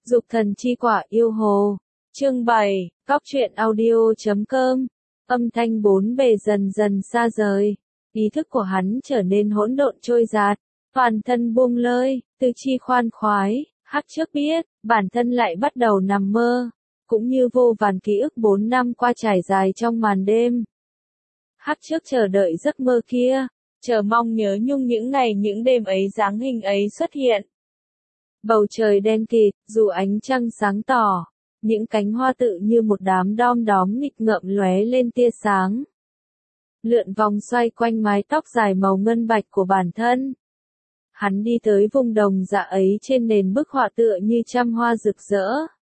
Dục thần chi quả yêu hồ. Chương 7, Cóc truyện audio.com. Âm thanh bốn bề dần dần xa rời. Ý thức của hắn trở nên hỗn độn trôi dạt. Toàn thân buông lơi, tư chi khoan khoái. Hắc trước biết, bản thân lại bắt đầu nằm mơ. Cũng như vô vàn ký ức 4 năm qua trải dài trong màn đêm. Hắc trước chờ đợi giấc mơ kia. Chờ mong nhớ nhung những ngày những đêm ấy dáng hình ấy xuất hiện. Bầu trời đen kịt, dù ánh trăng sáng tỏ, những cánh hoa tự như một đám đom đóm nghịch ngợm lóe lên tia sáng. Lượn vòng xoay quanh mái tóc dài màu ngân bạch của bản thân. Hắn đi tới vùng đồng dạ ấy trên nền bức họa tựa như trăm hoa rực rỡ.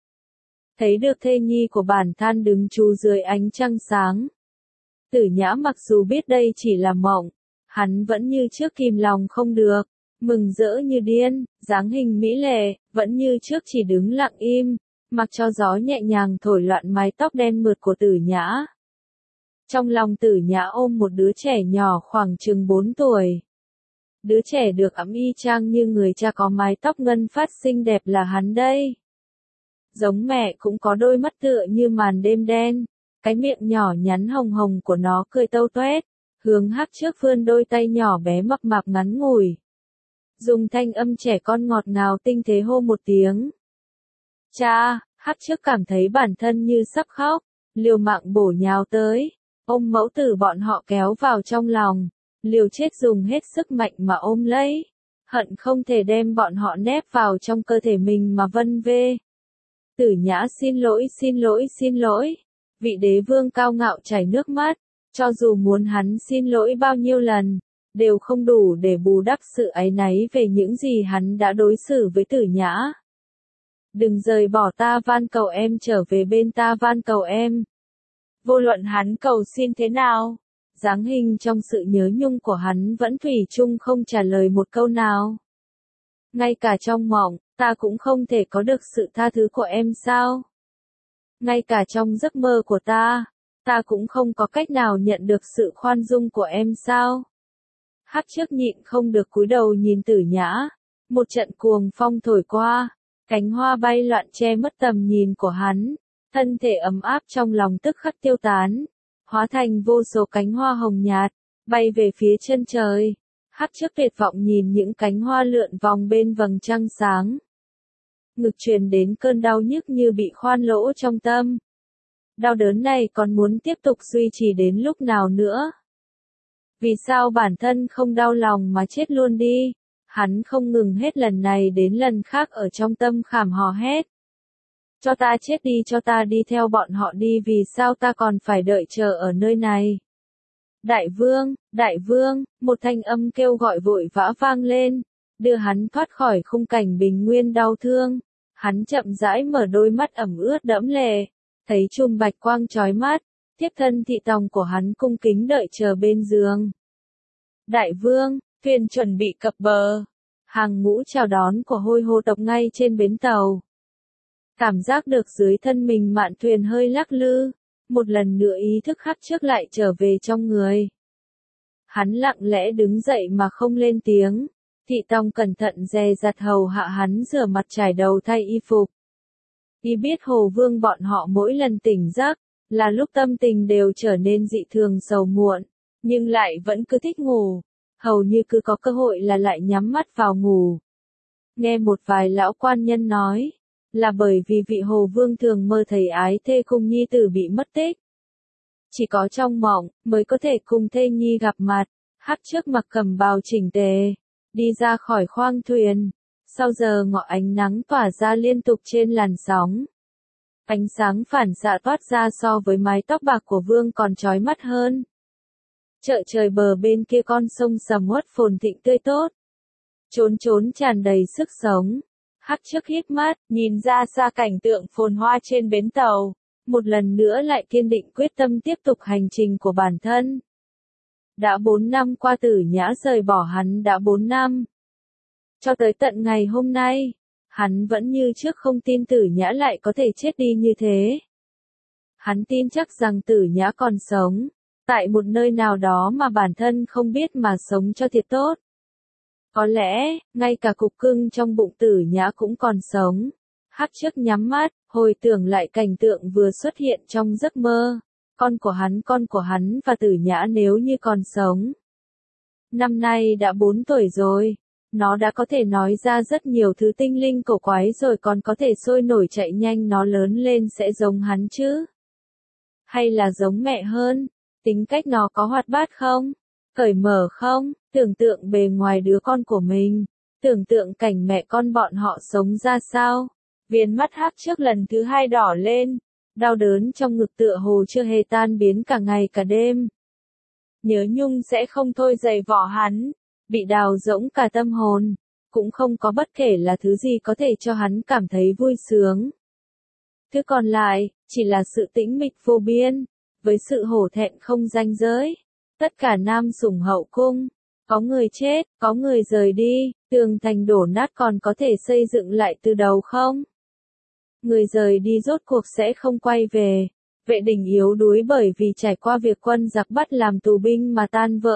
Thấy được thê nhi của bản thân đứng chú dưới ánh trăng sáng. Tử Nhã mặc dù biết đây chỉ là mộng, hắn vẫn như trước kìm lòng không được. Mừng rỡ như điên, dáng hình mỹ lệ, vẫn như trước chỉ đứng lặng im, mặc cho gió nhẹ nhàng thổi loạn mái tóc đen mượt của Tử Nhã. Trong lòng Tử Nhã ôm một đứa trẻ nhỏ khoảng chừng 4 tuổi. Đứa trẻ được ẵm y chang như người cha có mái tóc ngân phát xinh đẹp là hắn đây. Giống mẹ cũng có đôi mắt tựa như màn đêm đen, cái miệng nhỏ nhắn hồng hồng của nó cười tâu toét, hướng Hắc trước vươn đôi tay nhỏ bé mập mạp ngắn ngủi. Dùng thanh âm trẻ con ngọt ngào tinh tế hô một tiếng. Cha, Hắc trước cảm thấy bản thân như sắp khóc, liều mạng bổ nhào tới, ôm mẫu tử bọn họ kéo vào trong lòng, liều chết dùng hết sức mạnh mà ôm lấy, hận không thể đem bọn họ nép vào trong cơ thể mình mà vân vê. Tử Nhã xin lỗi xin lỗi xin lỗi, vị đế vương cao ngạo chảy nước mắt, cho dù muốn hắn xin lỗi bao nhiêu lần, đều không đủ để bù đắp sự áy náy về những gì hắn đã đối xử với Tử Nhã. Đừng rời bỏ ta van cầu em, trở về bên ta van cầu em. Vô luận hắn cầu xin thế nào, dáng hình trong sự nhớ nhung của hắn vẫn thủy chung không trả lời một câu nào. Ngay cả trong mộng, ta cũng không thể có được sự tha thứ của em sao? Ngay cả trong giấc mơ của ta cũng không có cách nào nhận được sự khoan dung của em sao? Hắc trước nhịn không được cúi đầu nhìn Tử Nhã, một trận cuồng phong thổi qua, cánh hoa bay loạn che mất tầm nhìn của hắn, thân thể ấm áp trong lòng tức khắc tiêu tán, hóa thành vô số cánh hoa hồng nhạt, bay về phía chân trời. Hắc trước tuyệt vọng nhìn những cánh hoa lượn vòng bên vầng trăng sáng. Ngực truyền đến cơn đau nhức như bị khoan lỗ trong tâm. Đau đớn này còn muốn tiếp tục duy trì đến lúc nào nữa? Vì sao bản thân không đau lòng mà chết luôn đi? Hắn không ngừng hết lần này đến lần khác ở trong tâm khảm hò hét. Cho ta chết đi, cho ta đi theo bọn họ đi, vì sao ta còn phải đợi chờ ở nơi này? Đại vương, một thanh âm kêu gọi vội vã vang lên, đưa hắn thoát khỏi khung cảnh bình nguyên đau thương. Hắn chậm rãi mở đôi mắt ẩm ướt đẫm lệ, thấy chùm bạch quang chói mắt, tiếp thân thị tòng của hắn cung kính đợi chờ bên giường. Đại vương, thuyền chuẩn bị cập bờ. Hàng ngũ chào đón của Hôi Hồ tộc ngay trên bến tàu. Cảm giác được dưới thân mình mạn thuyền hơi lắc lư, một lần nữa ý thức Hắc trước lại trở về trong người. Hắn lặng lẽ đứng dậy mà không lên tiếng, thị tòng cẩn thận dè dặt hầu hạ hắn rửa mặt trải đầu thay y phục. Y biết Hồ Vương bọn họ mỗi lần tỉnh giấc, là lúc tâm tình đều trở nên dị thường sầu muộn, nhưng lại vẫn cứ thích ngủ, hầu như cứ có cơ hội là lại nhắm mắt vào ngủ. Nghe một vài lão quan nhân nói, là bởi vì vị Hồ Vương thường mơ thấy ái thê cùng nhi tử bị mất tích. Chỉ có trong mộng, mới có thể cùng thê nhi gặp mặt. Hắc trước mặc cẩm bào chỉnh tề, đi ra khỏi khoang thuyền. Sau giờ ngọ ánh nắng tỏa ra liên tục trên làn sóng. Ánh sáng phản xạ toát ra so với mái tóc bạc của Vương còn chói mắt hơn. Chợ trời bờ bên kia con sông sầm uất phồn thịnh tươi tốt. Trốn tràn đầy sức sống. Hắc trước híp mắt, nhìn ra xa cảnh tượng phồn hoa trên bến tàu. Một lần nữa lại kiên định quyết tâm tiếp tục hành trình của bản thân. Đã 4 năm qua Tử Nhã rời bỏ hắn đã 4 năm. Cho tới tận ngày hôm nay, hắn vẫn như trước không tin Tử Nhã lại có thể chết đi như thế. Hắn tin chắc rằng Tử Nhã còn sống, tại một nơi nào đó mà bản thân không biết mà sống cho thiệt tốt. Có lẽ, ngay cả cục cưng trong bụng Tử Nhã cũng còn sống. Hắc trước nhắm mắt, hồi tưởng lại cảnh tượng vừa xuất hiện trong giấc mơ. Con của hắn và Tử Nhã nếu như còn sống. Năm nay đã 4 tuổi rồi. Nó đã có thể nói ra rất nhiều thứ tinh linh cổ quái rồi, còn có thể sôi nổi chạy nhanh. Nó lớn lên sẽ giống hắn chứ? Hay là giống mẹ hơn? Tính cách nó có hoạt bát không? Cởi mở không? Tưởng tượng bề ngoài đứa con của mình. Tưởng tượng cảnh mẹ con bọn họ sống ra sao? Viền mắt Hắc trước lần thứ 2 đỏ lên. Đau đớn trong ngực tựa hồ chưa hề tan biến cả ngày cả đêm. Nhớ nhung sẽ không thôi giày vò hắn. Bị đào rỗng cả tâm hồn. Cũng không có bất kể là thứ gì có thể cho hắn cảm thấy vui sướng. Thứ còn lại, chỉ là sự tĩnh mịch vô biên. Với sự hổ thẹn không ranh giới. Tất cả nam sủng hậu cung. Có người chết, có người rời đi. Tường thành đổ nát còn có thể xây dựng lại từ đầu không? Người rời đi rốt cuộc sẽ không quay về. Vệ Đình yếu đuối bởi vì trải qua việc quân giặc bắt làm tù binh mà tan vỡ.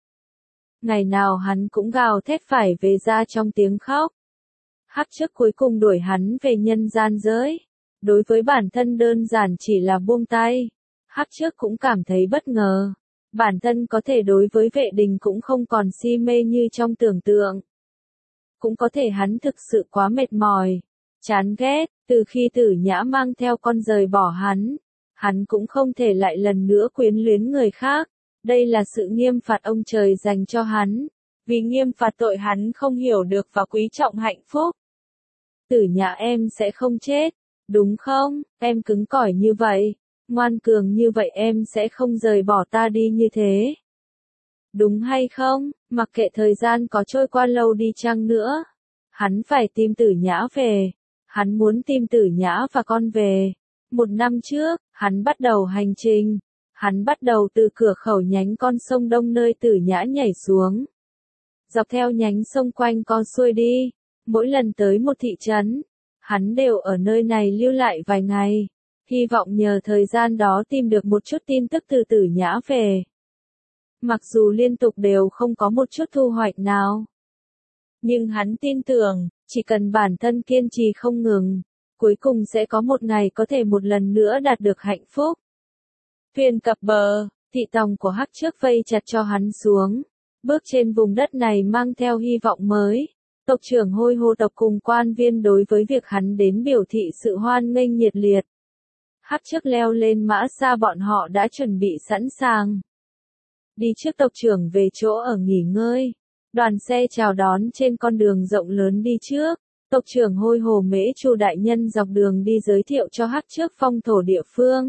Ngày nào hắn cũng gào thét phải về ra trong tiếng khóc. Hắc trước cuối cùng đuổi hắn về nhân gian giới. Đối với bản thân đơn giản chỉ là buông tay. Hắc trước cũng cảm thấy bất ngờ. Bản thân có thể đối với Vệ Đình cũng không còn si mê như trong tưởng tượng. Cũng có thể hắn thực sự quá mệt mỏi, chán ghét, từ khi Tử Nhã mang theo con rời bỏ hắn cũng không thể lại lần nữa quyến luyến người khác. Đây là sự nghiêm phạt ông trời dành cho hắn, vì nghiêm phạt tội hắn không hiểu được và quý trọng hạnh phúc. Tử Nhã, em sẽ không chết, đúng không? Em cứng cỏi như vậy, ngoan cường như vậy, em sẽ không rời bỏ ta đi như thế. Đúng hay không? Mặc kệ thời gian có trôi qua lâu đi chăng nữa, hắn phải tìm Tử Nhã về. Hắn muốn tìm Tử Nhã và con về. 1 năm trước, hắn bắt đầu hành trình. Hắn bắt đầu từ cửa khẩu nhánh con sông Đông nơi Tử Nhã nhảy xuống. Dọc theo nhánh sông quanh co xuôi đi. Mỗi lần tới một thị trấn, hắn đều ở nơi này lưu lại vài ngày. Hy vọng nhờ thời gian đó tìm được một chút tin tức từ Tử Nhã về. Mặc dù liên tục đều không có một chút thu hoạch nào. Nhưng hắn tin tưởng, chỉ cần bản thân kiên trì không ngừng, cuối cùng sẽ có một ngày có thể một lần nữa đạt được hạnh phúc. Thuyền cập bờ, thị tòng của Hắc trước vây chặt cho hắn xuống. Bước trên vùng đất này mang theo hy vọng mới. Tộc trưởng Hôi Hồ tộc cùng quan viên đối với việc hắn đến biểu thị sự hoan nghênh nhiệt liệt. Hắc trước leo lên mã xa, bọn họ đã chuẩn bị sẵn sàng. Đi trước tộc trưởng về chỗ ở nghỉ ngơi. Đoàn xe chào đón trên con đường rộng lớn đi trước. Tộc trưởng Hôi Hồ Mễ Chu đại nhân dọc đường đi giới thiệu cho Hắc trước phong thổ địa phương.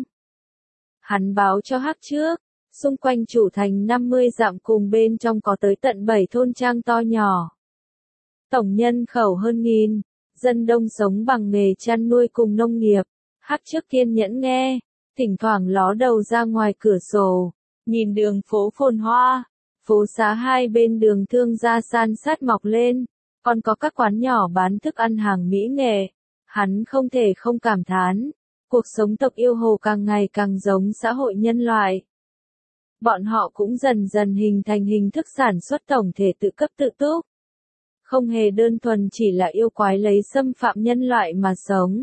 Hắn báo cho Hắc trước, xung quanh chủ thành 50 dặm cùng bên trong có tới tận 7 thôn trang to nhỏ. Tổng nhân khẩu hơn 1000, dân đông sống bằng nghề chăn nuôi cùng nông nghiệp. Hắc trước kiên nhẫn nghe, thỉnh thoảng ló đầu ra ngoài cửa sổ, nhìn đường phố phồn hoa, phố xá hai bên đường thương gia san sát mọc lên, còn có các quán nhỏ bán thức ăn hàng mỹ nghệ. Hắn không thể không cảm thán, cuộc sống tộc yêu hồ càng ngày càng giống xã hội nhân loại. Bọn họ cũng dần dần hình thành hình thức sản xuất tổng thể tự cấp tự túc. Không hề đơn thuần chỉ là yêu quái lấy xâm phạm nhân loại mà sống.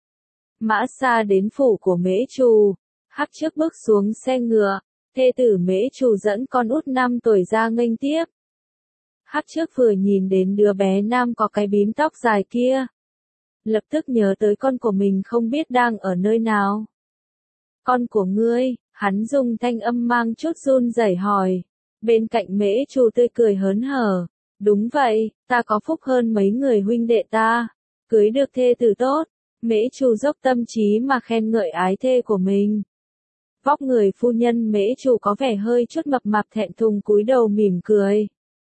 Mã xa đến phủ của Mễ Trù, Hắc trước bước xuống xe ngựa, thê tử Mễ Trù dẫn con út 5 tuổi ra nghênh tiếp. Hắc trước vừa nhìn đến đứa bé nam có cái bím tóc dài kia, lập tức nhớ tới con của mình không biết đang ở nơi nào. Con của ngươi, hắn dùng thanh âm mang chút run rẩy hỏi. Bên cạnh Mễ Trù tươi cười hớn hở. Đúng vậy, ta có phúc hơn mấy người huynh đệ ta, cưới được thê tử tốt. Mễ Trù dốc tâm trí mà khen ngợi ái thê của mình. Vóc người phu nhân Mễ Trù có vẻ hơi chút mập mạp, thẹn thùng cúi đầu mỉm cười.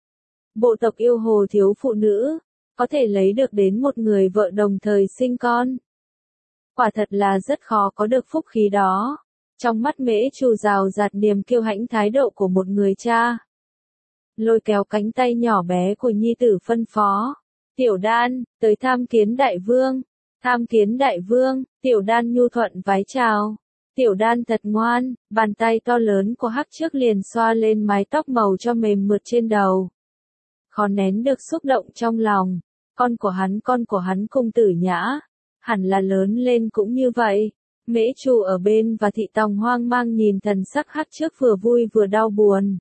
Bộ tộc yêu hồ thiếu phụ nữ, có thể lấy được đến một người vợ đồng thời sinh con. Quả thật là rất khó có được phúc khí đó. Trong mắt Mễ Trù rào rạt niềm kiêu hãnh thái độ của một người cha. Lôi kéo cánh tay nhỏ bé của nhi tử phân phó. Tiểu Đan, tới tham kiến đại vương. Tham kiến đại vương, Tiểu Đan nhu thuận vái chào. Tiểu Đan thật ngoan, bàn tay to lớn của Hắc trước liền xoa lên mái tóc màu cho mềm mượt trên đầu. Khó nén được xúc động trong lòng. Con của hắn cùng Tử Nhã. hẳn là lớn lên cũng như vậy. Mễ Trù ở bên và Thị Tòng hoang mang nhìn thần sắc Hắc Trước vừa vui vừa đau buồn.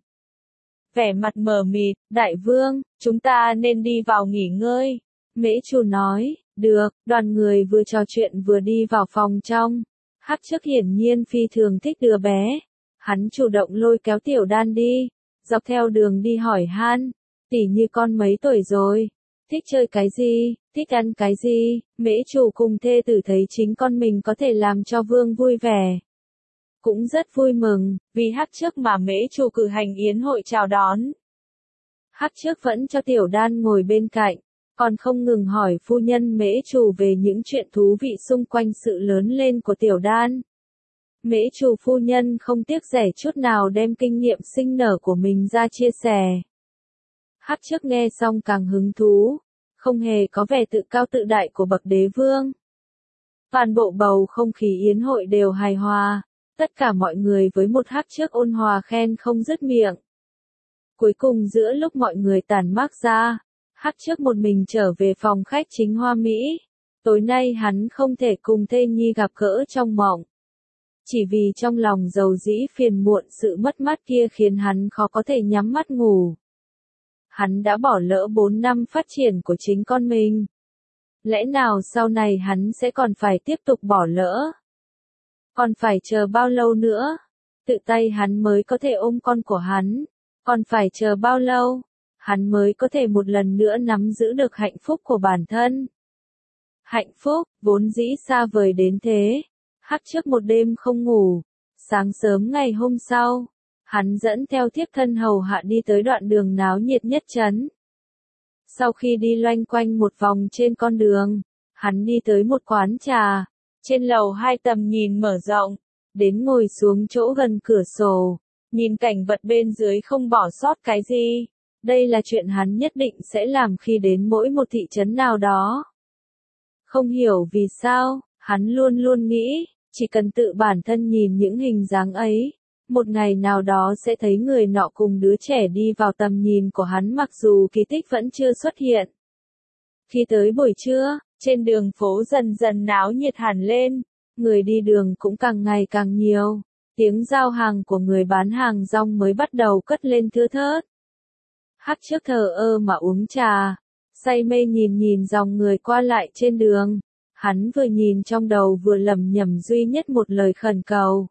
Vẻ mặt mờ mịt, đại vương, chúng ta nên đi vào nghỉ ngơi. Mễ Trù nói, được, đoàn người vừa trò chuyện vừa đi vào phòng trong. Hắc Trước hiển nhiên phi thường thích đứa bé. Hắn chủ động lôi kéo Tiểu Đan đi, dọc theo đường đi hỏi han, tỷ như con mấy tuổi rồi, thích chơi cái gì, thích ăn cái gì. Mễ Trù cùng thê tử thấy chính con mình có thể làm cho vương vui vẻ, cũng rất vui mừng, vì Hắc Trước mà Mễ Trù cử hành yến hội chào đón. Hắc Trước vẫn cho Tiểu Đan ngồi bên cạnh, còn không ngừng hỏi phu nhân Mễ Trù về những chuyện thú vị xung quanh sự lớn lên của Tiểu Đan. Mễ Trù phu nhân không tiếc rẻ chút nào đem kinh nghiệm sinh nở của mình ra chia sẻ. Hắc Trước nghe xong càng hứng thú, không hề có vẻ tự cao tự đại của bậc đế vương. Toàn bộ bầu không khí yến hội đều hài hòa, tất cả mọi người với một Hắc Trước ôn hòa khen không dứt miệng. Cuối cùng giữa lúc mọi người tản mát ra, Hắc Trước một mình trở về phòng khách chính Hoa Mỹ. Tối nay hắn không thể cùng thê nhi gặp gỡ trong mộng. Chỉ vì trong lòng dầu dĩ phiền muộn sự mất mát kia khiến hắn khó có thể nhắm mắt ngủ. Hắn đã bỏ lỡ 4 năm phát triển của chính con mình. Lẽ nào sau này hắn sẽ còn phải tiếp tục bỏ lỡ? Còn phải chờ bao lâu nữa? Tự tay hắn mới có thể ôm con của hắn. Còn phải chờ bao lâu? Hắn mới có thể một lần nữa nắm giữ được hạnh phúc của bản thân. Hạnh phúc, vốn dĩ xa vời đến thế. Hắc Trước một đêm không ngủ. Sáng sớm ngày hôm sau, hắn dẫn theo thiếp thân hầu hạ đi tới đoạn đường náo nhiệt nhất trấn. Sau khi đi loanh quanh một vòng trên con đường, hắn đi tới một quán trà. Trên lầu 2 tầm nhìn mở rộng, đến ngồi xuống chỗ gần cửa sổ, nhìn cảnh vật bên dưới không bỏ sót cái gì. Đây là chuyện hắn nhất định sẽ làm khi đến mỗi một thị trấn nào đó. Không hiểu vì sao, hắn luôn luôn nghĩ, chỉ cần tự bản thân nhìn những hình dáng ấy, một ngày nào đó sẽ thấy người nọ cùng đứa trẻ đi vào tầm nhìn của hắn mặc dù kỳ tích vẫn chưa xuất hiện. Khi tới buổi trưa, trên đường phố dần dần náo nhiệt hẳn lên, người đi đường cũng càng ngày càng nhiều, tiếng giao hàng của người bán hàng rong mới bắt đầu cất lên thưa thớt. Hắc Trước thờ ơ mà uống trà, say mê nhìn dòng người qua lại trên đường. Hắn vừa nhìn trong đầu vừa lẩm nhẩm duy nhất một lời khẩn cầu.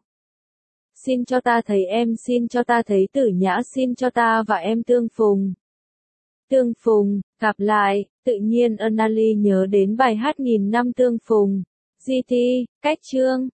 Xin cho ta thấy em, xin cho ta thấy Tử Nhã, xin cho ta và em tương phùng. Tương phùng, gặp lại, tự nhiên Anali nhớ đến bài hát nghìn năm tương phùng. GT, cách chương.